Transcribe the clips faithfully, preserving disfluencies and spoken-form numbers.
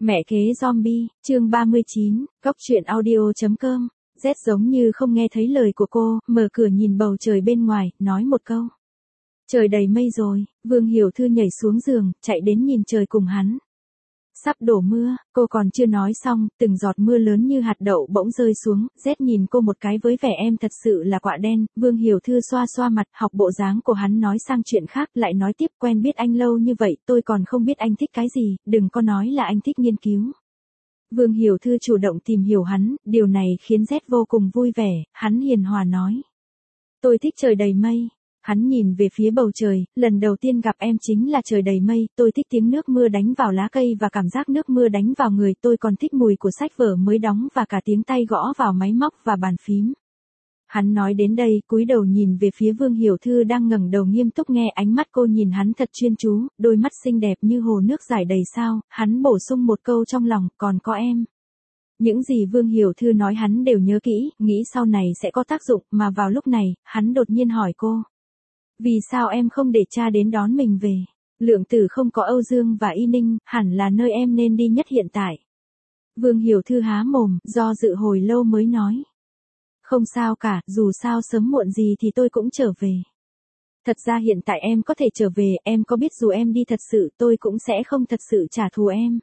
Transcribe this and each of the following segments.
Mẹ kế zombie, chương ba mươi chín, góc truyện audio.com. Z giống như không nghe thấy lời của cô, mở cửa nhìn bầu trời bên ngoài, nói một câu. Trời đầy mây rồi, Vương Hiểu Thư nhảy xuống giường, chạy đến nhìn trời cùng hắn. Sắp đổ mưa, cô còn chưa nói xong, từng giọt mưa lớn như hạt đậu bỗng rơi xuống, Z nhìn cô một cái với vẻ em thật sự là quạ đen, Vương Hiểu Thư xoa xoa mặt, học bộ dáng của hắn nói sang chuyện khác, lại nói tiếp quen biết anh lâu như vậy, tôi còn không biết anh thích cái gì, đừng có nói là anh thích nghiên cứu. Vương Hiểu Thư chủ động tìm hiểu hắn, điều này khiến Z vô cùng vui vẻ, hắn hiền hòa nói. Tôi thích trời đầy mây. Hắn nhìn về phía bầu trời, lần đầu tiên gặp em chính là trời đầy mây, tôi thích tiếng nước mưa đánh vào lá cây và cảm giác nước mưa đánh vào người, tôi còn thích mùi của sách vở mới đóng và cả tiếng tay gõ vào máy móc và bàn phím. Hắn nói đến đây, cúi đầu nhìn về phía Vương Hiểu Thư đang ngẩng đầu nghiêm túc nghe, ánh mắt cô nhìn hắn thật chuyên chú, đôi mắt xinh đẹp như hồ nước giải đầy sao, hắn bổ sung một câu trong lòng, còn có em. Những gì Vương Hiểu Thư nói hắn đều nhớ kỹ, nghĩ sau này sẽ có tác dụng, mà vào lúc này, hắn đột nhiên hỏi cô. Vì sao em không để cha đến đón mình về? Lượng Tử không có Âu Dương và Y Ninh, hẳn là nơi em nên đi nhất hiện tại. Vương Hiểu Thư há mồm, do dự hồi lâu mới nói. Không sao cả, dù sao sớm muộn gì thì tôi cũng trở về. Thật ra hiện tại em có thể trở về, em có biết dù em đi thật sự tôi cũng sẽ không thật sự trả thù em.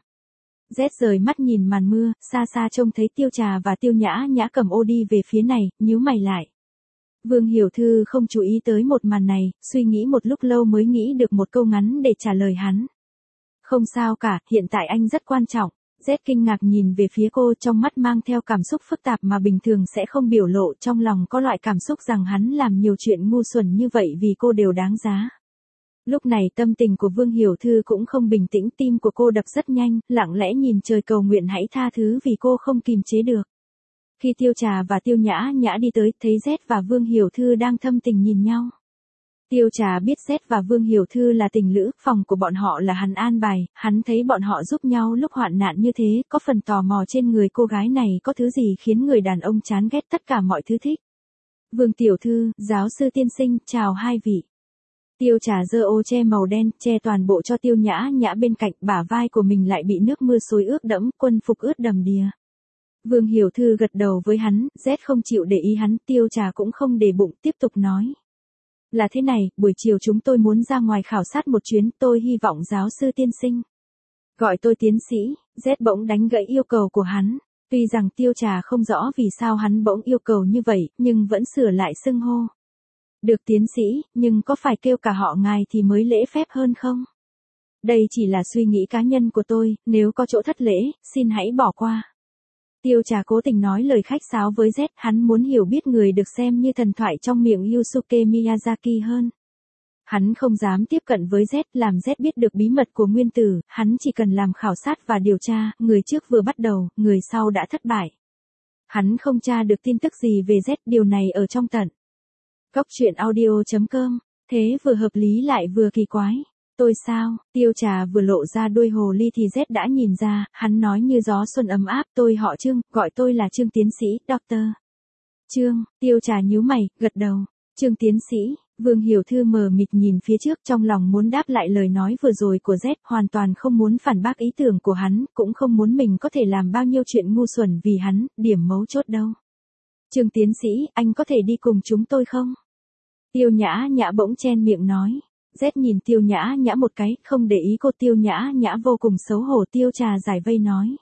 Z rời mắt nhìn màn mưa, xa xa trông thấy Tiêu Trà và Tiêu Nhã Nhã cầm ô đi về phía này, nhíu mày lại. Vương Hiểu Thư không chú ý tới một màn này, suy nghĩ một lúc lâu mới nghĩ được một câu ngắn để trả lời hắn. Không sao cả, hiện tại anh rất quan trọng. Z kinh ngạc nhìn về phía cô, trong mắt mang theo cảm xúc phức tạp mà bình thường sẽ không biểu lộ, trong lòng có loại cảm xúc rằng hắn làm nhiều chuyện ngu xuẩn như vậy vì cô đều đáng giá. Lúc này tâm tình của Vương Hiểu Thư cũng không bình tĩnh, tim của cô đập rất nhanh, lặng lẽ nhìn trời cầu nguyện hãy tha thứ vì cô không kìm chế được. Khi Tiêu Trà và Tiêu Nhã Nhã đi tới, thấy Z và Vương Hiểu Thư đang thâm tình nhìn nhau. Tiêu Trà biết Z và Vương Hiểu Thư là tình lữ, phòng của bọn họ là hắn an bài, hắn thấy bọn họ giúp nhau lúc hoạn nạn như thế, có phần tò mò trên người cô gái này có thứ gì khiến người đàn ông chán ghét tất cả mọi thứ thích. Vương Tiểu Thư, giáo sư tiên sinh, chào hai vị. Tiêu Trà giơ ô che màu đen, che toàn bộ cho Tiêu Nhã Nhã bên cạnh, bả vai của mình lại bị nước mưa xối ướt đẫm, quân phục ướt đầm đìa. Vương Hiểu Thư gật đầu với hắn, Z không chịu để ý hắn, Tiêu Trà cũng không để bụng, tiếp tục nói. Là thế này, buổi chiều chúng tôi muốn ra ngoài khảo sát một chuyến, tôi hy vọng giáo sư tiên sinh. Gọi tôi tiến sĩ, Z bỗng đánh gãy yêu cầu của hắn. Tuy rằng Tiêu Trà không rõ vì sao hắn bỗng yêu cầu như vậy, nhưng vẫn sửa lại xưng hô. Được tiến sĩ, nhưng có phải kêu cả họ ngài thì mới lễ phép hơn không? Đây chỉ là suy nghĩ cá nhân của tôi, nếu có chỗ thất lễ, xin hãy bỏ qua. Tiêu Trà cố tình nói lời khách sáo với Z, hắn muốn hiểu biết người được xem như thần thoại trong miệng Yusuke Miyazaki hơn. Hắn không dám tiếp cận với Z, làm Z biết được bí mật của nguyên tử, hắn chỉ cần làm khảo sát và điều tra, người trước vừa bắt đầu, người sau đã thất bại. Hắn không tra được tin tức gì về Z, điều này ở trong tận. Góc truyện audio.com, thế vừa hợp lý lại vừa kỳ quái. Tôi sao, Tiêu Trà vừa lộ ra đuôi hồ ly thì Z đã nhìn ra, hắn nói như gió xuân ấm áp, tôi họ Trương, gọi tôi là Trương tiến sĩ, doctor. Trương, Tiêu Trà nhíu mày, gật đầu. Trương tiến sĩ, Vương Hiểu Thư mờ mịt nhìn phía trước, trong lòng muốn đáp lại lời nói vừa rồi của Z, hoàn toàn không muốn phản bác ý tưởng của hắn, cũng không muốn mình có thể làm bao nhiêu chuyện ngu xuẩn vì hắn, điểm mấu chốt đâu. Trương tiến sĩ, anh có thể đi cùng chúng tôi không? Tiêu Nhã Nhã bỗng chen miệng nói. Z nhìn Tiêu Nhã Nhã một cái, không để ý cô. Tiêu Nhã Nhã vô cùng xấu hổ. Tiêu Trà giải vây nói.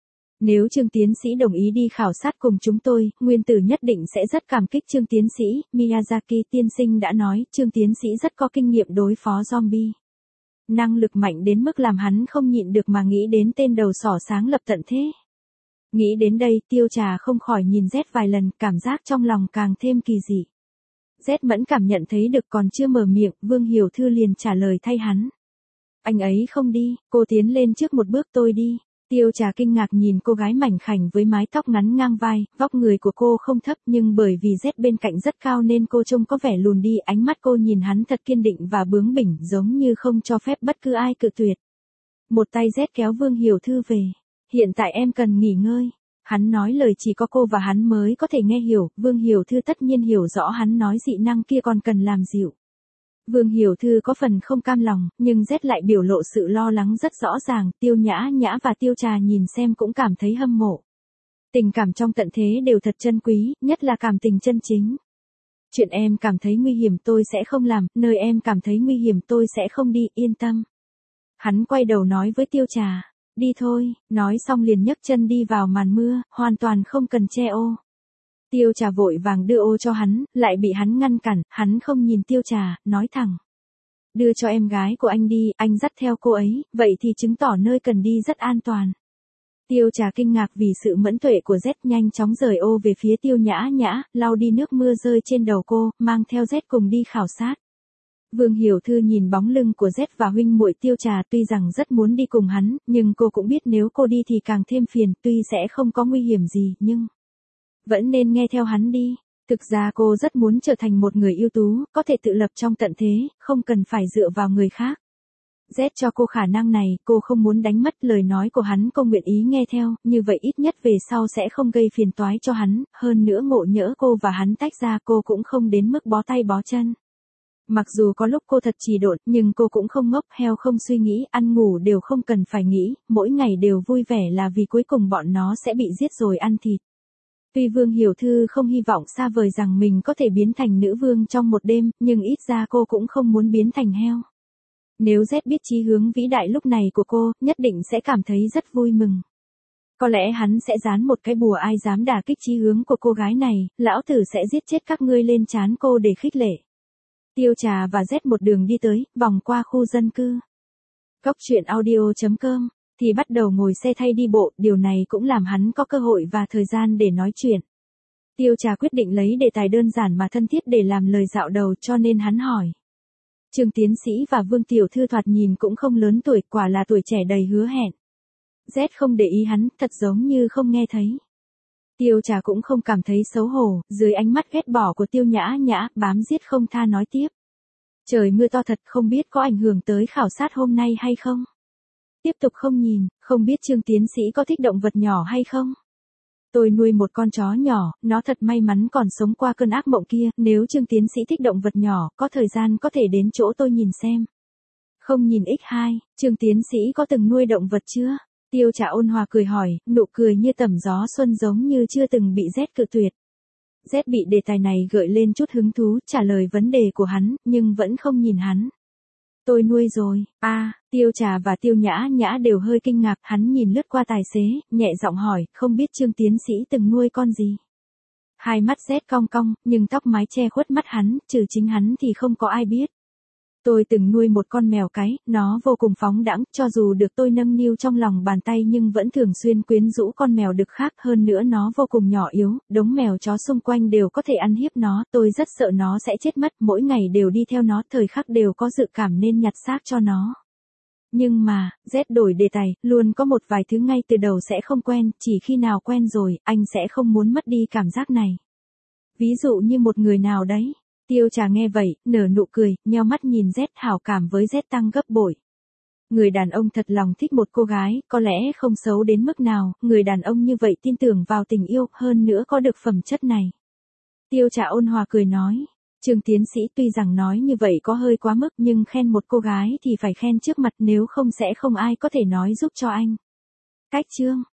Nếu Trương tiến sĩ đồng ý đi khảo sát cùng chúng tôi, nguyên tử nhất định sẽ rất cảm kích Trương tiến sĩ. Miyazaki tiên sinh đã nói, Trương tiến sĩ rất có kinh nghiệm đối phó zombie. Năng lực mạnh đến mức làm hắn không nhịn được mà nghĩ đến tên đầu sỏ sáng lập tận thế. Nghĩ đến đây, Tiêu Trà không khỏi nhìn Z vài lần, cảm giác trong lòng càng thêm kỳ dị. Z mẫn cảm nhận thấy được, còn chưa mở miệng, Vương Hiểu Thư liền trả lời thay hắn. Anh ấy không đi, cô tiến lên trước một bước, tôi đi. Tiêu Trà kinh ngạc nhìn cô gái mảnh khảnh với mái tóc ngắn ngang vai, vóc người của cô không thấp nhưng bởi vì Z bên cạnh rất cao nên cô trông có vẻ lùn đi, ánh mắt cô nhìn hắn thật kiên định và bướng bỉnh, giống như không cho phép bất cứ ai cự tuyệt. Một tay Z kéo Vương Hiểu Thư về. Hiện tại em cần nghỉ ngơi. Hắn nói lời chỉ có cô và hắn mới có thể nghe hiểu, Vương Hiểu Thư tất nhiên hiểu rõ hắn nói dị năng kia còn cần làm dịu. Vương Hiểu Thư có phần không cam lòng, nhưng Z lại biểu lộ sự lo lắng rất rõ ràng, Tiêu Nhã Nhã và Tiêu Trà nhìn xem cũng cảm thấy hâm mộ. Tình cảm trong tận thế đều thật chân quý, nhất là cảm tình chân chính. Chuyện em cảm thấy nguy hiểm tôi sẽ không làm, nơi em cảm thấy nguy hiểm tôi sẽ không đi, yên tâm. Hắn quay đầu nói với Tiêu Trà, đi thôi, nói xong liền nhấc chân đi vào màn mưa, hoàn toàn không cần che ô. Tiêu Trà vội vàng đưa ô cho hắn, lại bị hắn ngăn cản, hắn không nhìn Tiêu Trà, nói thẳng. Đưa cho em gái của anh đi, anh dắt theo cô ấy, vậy thì chứng tỏ nơi cần đi rất an toàn. Tiêu Trà kinh ngạc vì sự mẫn tuệ của Z, nhanh chóng rời ô về phía Tiêu Nhã Nhã, lau đi nước mưa rơi trên đầu cô, mang theo Z cùng đi khảo sát. Vương Hiểu Thư nhìn bóng lưng của Z và huynh muội Tiêu Trà, tuy rằng rất muốn đi cùng hắn, nhưng cô cũng biết nếu cô đi thì càng thêm phiền, tuy sẽ không có nguy hiểm gì, nhưng vẫn nên nghe theo hắn đi. Thực ra cô rất muốn trở thành một người ưu tú, có thể tự lập trong tận thế, không cần phải dựa vào người khác. Z cho cô khả năng này, cô không muốn đánh mất lời nói của hắn, cô nguyện ý nghe theo, như vậy ít nhất về sau sẽ không gây phiền toái cho hắn, hơn nữa ngộ nhỡ cô và hắn tách ra cô cũng không đến mức bó tay bó chân. Mặc dù có lúc cô thật trì độn, nhưng cô cũng không ngốc, heo không suy nghĩ, ăn ngủ đều không cần phải nghĩ, mỗi ngày đều vui vẻ là vì cuối cùng bọn nó sẽ bị giết rồi ăn thịt. Tuy Vương Hiểu Thư không hy vọng xa vời rằng mình có thể biến thành nữ vương trong một đêm, nhưng ít ra cô cũng không muốn biến thành heo. Nếu Z biết chí hướng vĩ đại lúc này của cô, nhất định sẽ cảm thấy rất vui mừng. Có lẽ hắn sẽ dán một cái bùa ai dám đả kích chí hướng của cô gái này, lão tử sẽ giết chết các ngươi lên trán cô để khích lệ. Tiêu Trà và Z một đường đi tới, vòng qua khu dân cư. Cốc truyện audio chấm com thì bắt đầu ngồi xe thay đi bộ, điều này cũng làm hắn có cơ hội và thời gian để nói chuyện. Tiêu Trà quyết định lấy đề tài đơn giản mà thân thiết để làm lời dạo đầu, cho nên hắn hỏi. Trương tiến sĩ và Vương tiểu thư thoạt nhìn cũng không lớn tuổi, quả là tuổi trẻ đầy hứa hẹn. Z không để ý hắn, thật giống như không nghe thấy. Tiêu Trà cũng không cảm thấy xấu hổ, dưới ánh mắt ghét bỏ của Tiêu Nhã Nhã, bám giết không tha nói tiếp. Trời mưa to thật, không biết có ảnh hưởng tới khảo sát hôm nay hay không? Tiếp tục không nhìn, không biết Trương tiến sĩ có thích động vật nhỏ hay không? Tôi nuôi một con chó nhỏ, nó thật may mắn còn sống qua cơn ác mộng kia, nếu Trương tiến sĩ thích động vật nhỏ, có thời gian có thể đến chỗ tôi nhìn xem. Không nhìn x hai, Trương tiến sĩ có từng nuôi động vật chưa? Tiêu Trà ôn hòa cười hỏi, nụ cười như tầm gió xuân giống như chưa từng bị Z cự tuyệt. Z bị đề tài này gợi lên chút hứng thú, trả lời vấn đề của hắn, nhưng vẫn không nhìn hắn. Tôi nuôi rồi, a à, Tiêu Trà và Tiêu Nhã Nhã đều hơi kinh ngạc, hắn nhìn lướt qua tài xế, nhẹ giọng hỏi, không biết Trương tiến sĩ từng nuôi con gì? Hai mắt Z cong cong, nhưng tóc mái che khuất mắt hắn, trừ chính hắn thì không có ai biết. Tôi từng nuôi một con mèo cái, nó vô cùng phóng đãng, cho dù được tôi nâng niu trong lòng bàn tay nhưng vẫn thường xuyên quyến rũ con mèo đực khác, hơn nữa nó vô cùng nhỏ yếu, đống mèo chó xung quanh đều có thể ăn hiếp nó, tôi rất sợ nó sẽ chết mất, mỗi ngày đều đi theo nó, thời khắc đều có dự cảm nên nhặt xác cho nó. Nhưng mà, Z đổi đề tài, luôn có một vài thứ ngay từ đầu sẽ không quen, chỉ khi nào quen rồi, anh sẽ không muốn mất đi cảm giác này. Ví dụ như một người nào đấy. Tiêu Trà nghe vậy, nở nụ cười, nheo mắt nhìn Z, hảo cảm với Z tăng gấp bội. Người đàn ông thật lòng thích một cô gái, có lẽ không xấu đến mức nào, người đàn ông như vậy tin tưởng vào tình yêu, hơn nữa có được phẩm chất này. Tiêu Trà ôn hòa cười nói, Trương tiến sĩ tuy rằng nói như vậy có hơi quá mức nhưng khen một cô gái thì phải khen trước mặt, nếu không sẽ không ai có thể nói giúp cho anh. Cách chương.